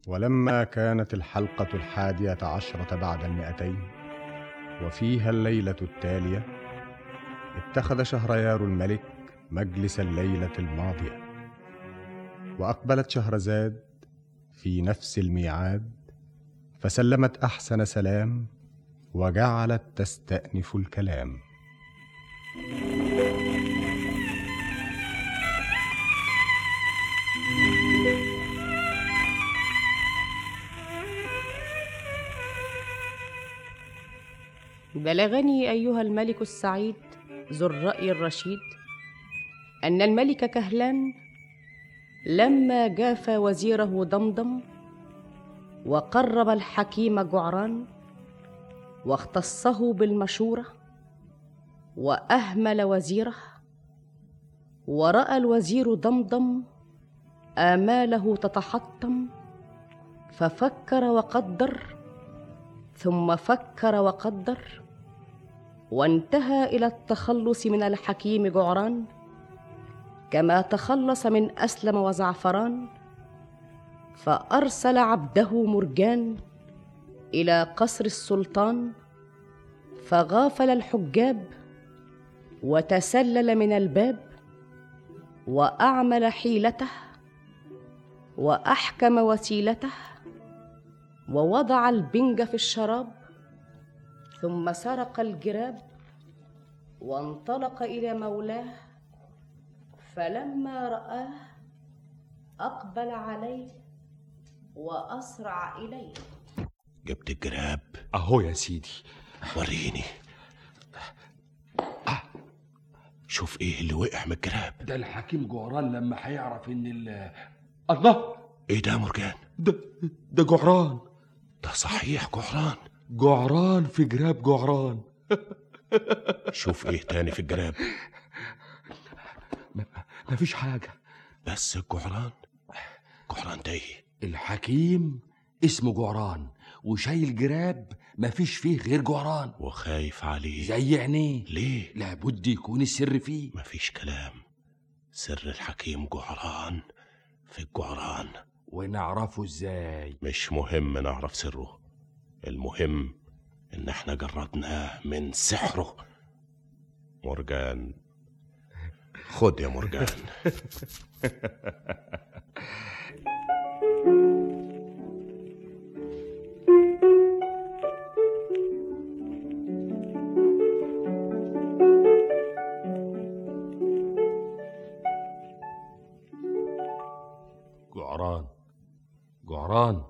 ولما كانت الحلقة 11 بعد 200 وفيها الليلة التالية، اتخذ شهريار الملك مجلس الليلة الماضية، وأقبلت شهرزاد في نفس الميعاد، فسلمت أحسن سلام وجعلت تستأنف الكلام. بلغني أيها الملك السعيد ذو الرأي الرشيد أن الملك كهلان لما جاف وزيره ضمضم وقرب الحكيم جعران واختصه بالمشورة وأهمل وزيره، ورأى الوزير ضمضم آماله تتحطم، ففكر وقدر ثم فكر وقدر، وانتهى إلى التخلص من الحكيم جعران كما تخلص من أسلم وزعفران، فأرسل عبده مرجان إلى قصر السلطان، فغافل الحجاب وتسلل من الباب، وأعمل حيلته وأحكم وسيلته، ووضع البنج في الشراب، ثم سرق الجراب وانطلق إلى مولاه، فلما رآه أقبل عليه وأسرع إليه. جبت الجراب أهو يا سيدي. وريني. شوف ايه اللي وقع من الجراب. ده الحكيم جعران لما هيعرف ان الله. ايه ده يا مرجان؟ ده جعران. ده صحيح جعران. جعران في جراب جعران. شوف ايه تاني في الجراب. مفيش حاجة. بس جعران ده ايه؟ الحكيم اسمه جعران وشايل جراب مفيش فيه غير جعران، وخايف عليه زي عينيه. ليه؟ لابد يكون السر فيه. مفيش كلام. سر الحكيم جعران في الجعران. ونعرفه ازاي؟ مش مهم نعرف سره، المهم ان احنا جردناه من سحره. مرجان، خد يا مرجان. جعران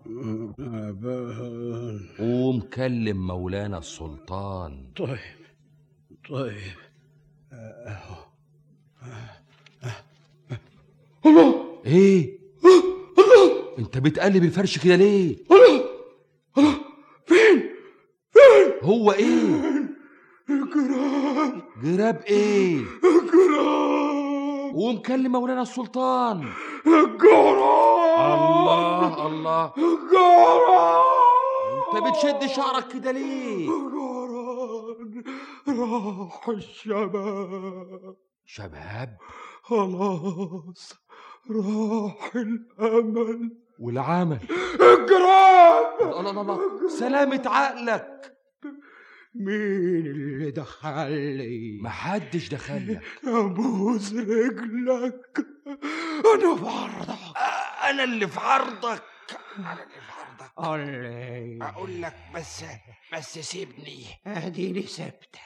قوم كلم مولانا السلطان. طيب. الله. ايه انت بتقلب الفرش كده ليه؟ الله فين هو ايه؟ جراب ايه؟ قوم كلم مولانا السلطان. الله جعران. انت بتشد شعرك كده ليه؟ جعران راح الشباب. شباب؟ خلاص راح الأمل والعمل. الجراب. الله سلامة عقلك. مين اللي دخلي؟ محدش دخلك. ابوس رجلك، انا في عرضك. انا اللي في عرضك. قولي. اقول لك بس سيبني. اديني سبتك.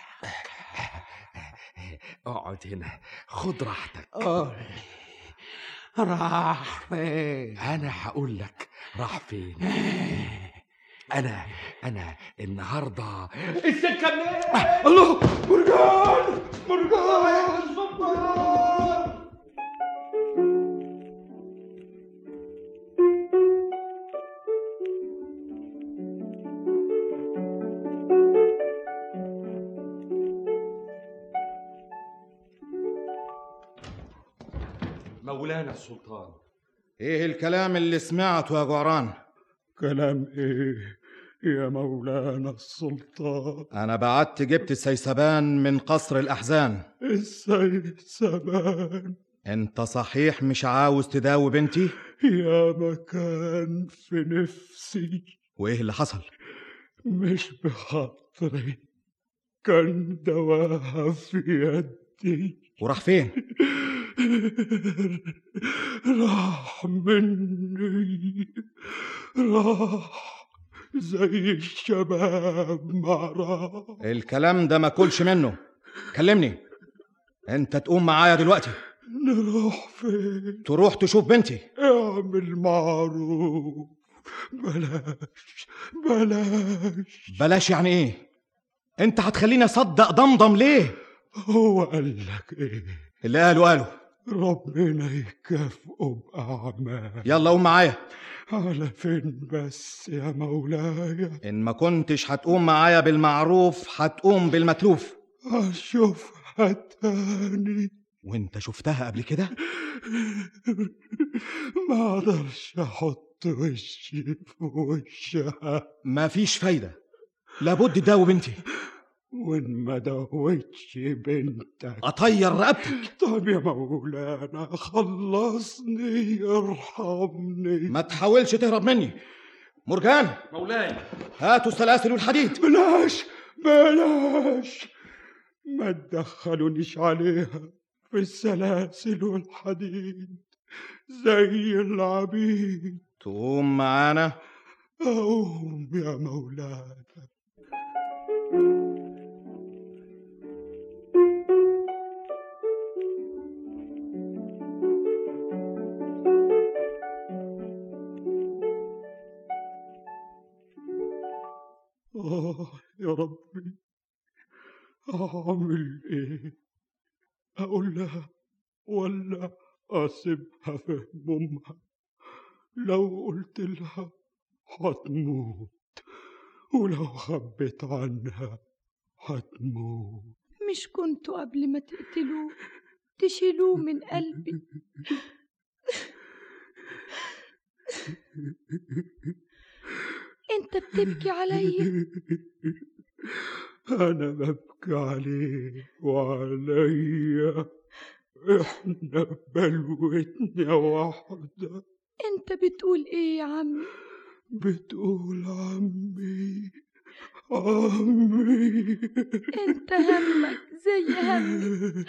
اقعد هنا خد راحتك. قولي راح فين؟ انا هقول لك راح فين. انا النهارده السكه منين؟ الله. مرجان مولانا السلطان. ايه الكلام اللي سمعته يا جعران؟ كلام ايه يا مولانا السلطان؟ انا بعت جبت سيسبان من قصر الاحزان. السيسبان انت صحيح مش عاوز تداوي بنتي؟ يا مكان في نفسي، وايه اللي حصل؟ مش بخاطري، كان دواها في يدي. وراح فين؟ راح مني، راح زي الشباب ما راح. الكلام ده ما كلش منه. كلمني. انت تقوم معايا دلوقتي. نروح فين؟ تروح تشوف بنتي. اعمل معروف، بلاش بلاش. بلاش يعني ايه؟ انت هتخليني اصدق ضمضم ليه؟ هو قال لك ايه؟ اللي قالوا ربنا يكافئه بأعمال. يلا قوم معايا. على فين بس يا مولاي؟ ان ما كنتش هتقوم معايا بالمعروف هتقوم بالمتلوف. أشوفها تاني. وانت شفتها قبل كده؟ ما اقدرش احط وشي في وشها. مفيش فايدة، لابد تداوي بنتي. وان ما دوتش بنتك اطير رقبتك. طب يا مولانا خلصني، ارحمني. ما تحاولش تهرب مني. مرجان مولاي. هاتوا السلاسل والحديد. بلاش بلاش، ما تدخلونيش عليها في السلاسل والحديد زي العبيد. تقوم معانا. أقوم يا مولانا. يا ربي، أعمل إيه؟ أقول لها ولا أسيبها في همومها؟ لو قلت لها هتموت، ولو خبيت عنها هتموت. مش كنتوا قبل ما تقتلوه تشيلوه من قلبي؟ انت بتبكي عليا؟ أنا ببكي عليه وعليا، إحنا بلوتنا واحدة. انت بتقول ايه يا عمي؟ بتقول عمي عمي. انت همك زي همي.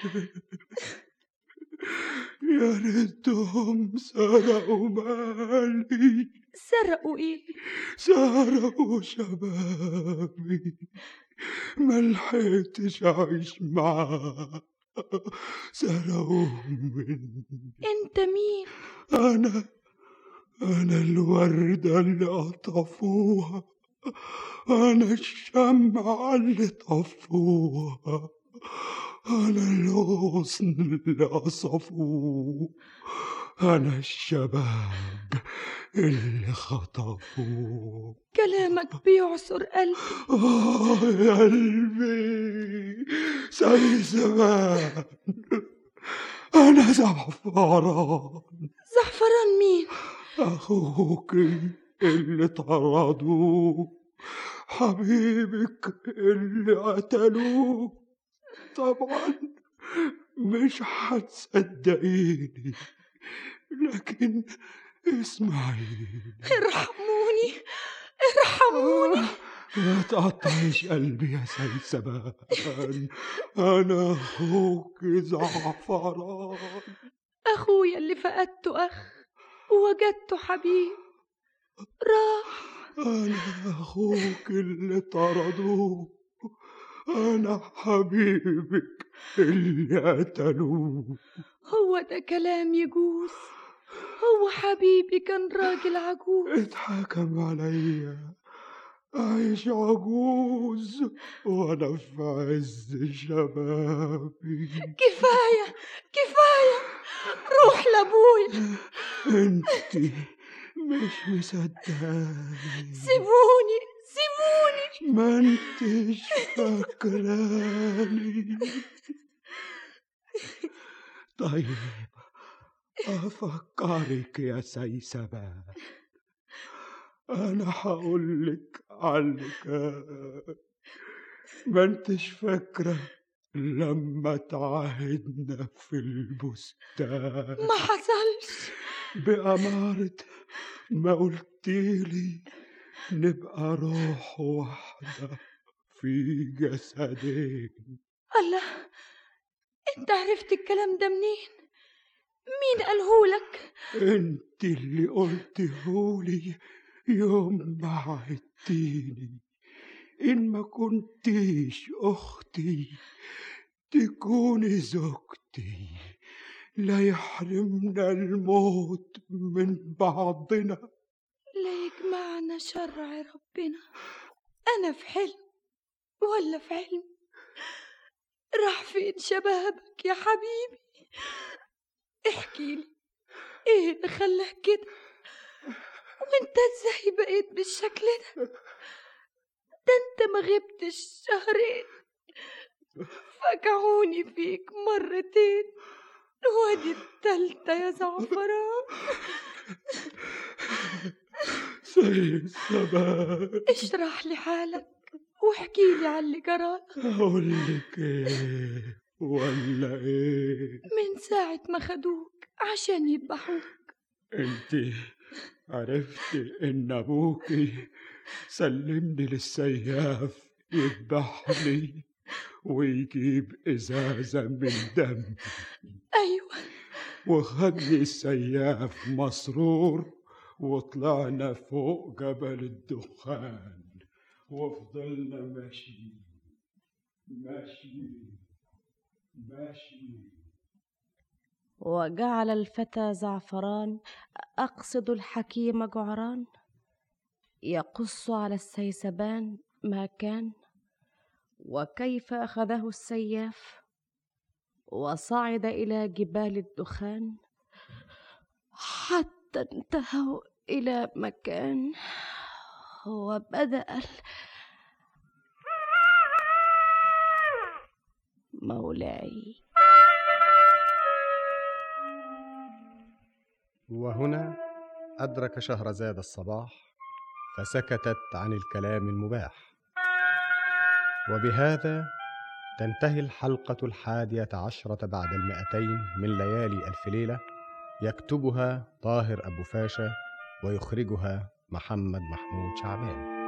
يا ريتهم سرقوا مالي. سرقوا ايه؟ سرقوا شبابي، ملحقتش أعيش معاه، سرقوه مني. انت مين؟ أنا الوردة اللي قطفوها، أنا الشمعة اللي طفوها، أنا الغصن اللي قصفوه، أنا الشباب اللي خطفوه. كلامك بيعصر قلبي. يا قلبي زي زمان. أنا زعفران. زعفران مين؟ أخوك اللي طردوه، حبيبك اللي قتلوه. طبعا مش هتصدقيني، لكن اسمعيني. ارحموني ارحموني. ما تقطعيش قلبي يا سلسبان، أنا أخوك زعفران. أخويا اللي فقدته أخ ووجدته حبيب راح. أنا أخوك اللي طردوه، أنا حبيبك اللي قتلوه. هو ده كلام يجوز؟ هو حبيبي كان راجل عجوز. اتحكم عليا أعيش عجوز وأنا في عز شبابي. كفاية كفاية، روح لأبويا. انتي مش مصدقاني. سيبوني سيبوني. ما انتش فاكراني. طيب أفكرك يا سيسبان، أنا هقولك على اللي كان. ما انتش فاكرة لما تعاهدنا في البستان ما حصلش. بأمارة ما قلتيلي نبقى روح واحدة في جسدين. الله، انت عرفت الكلام ده منين؟ مين قالهولك؟ انت اللي قلتهولي يوم ما عدتيني إن ما كنتيش أختي تكوني زوجتي، لا يحرمنا الموت من بعضنا. لا يجمعنا شرع ربنا. أنا في حلم ولا في علم؟ راح فين شبابك يا حبيبي؟ احكيلي، ايه اللي خلاك كده؟ وانت ازاي بقيت بالشكل ده؟ ده انت ما غبتش شهرين، فجعوني فيك مرتين، وادي التالتة يا زعفران. زي السماء. اشرح لي حالك واحكيلي على اللي جرالك. أقولك إيه ولا إيه؟ من ساعة ما خدوك عشان يذبحوك انت عرفتي إن أبوكي سلمني للسياف يذبحني ويجيب إزازة من دم، أيوة، وخدني السياف مسرور وطلعنا فوق جبل الدخان وفضلنا ماشيين ماشيين ماشيين. وجعل الفتى زعفران، أقصد الحكيم جعران، يقص على السيسبان ما كان، وكيف أخذه السياف وصعد إلى جبال الدخان، حتى انتهوا إلى مكان وبدأ مولاي. وهنا أدرك شهرزاد الصباح فسكتت عن الكلام المباح. وبهذا تنتهي الحلقة 11 بعد 200 من ليالي ألف ليلة، يكتبها طاهر أبو فاشا ويخرجها محمد محمود شعبان.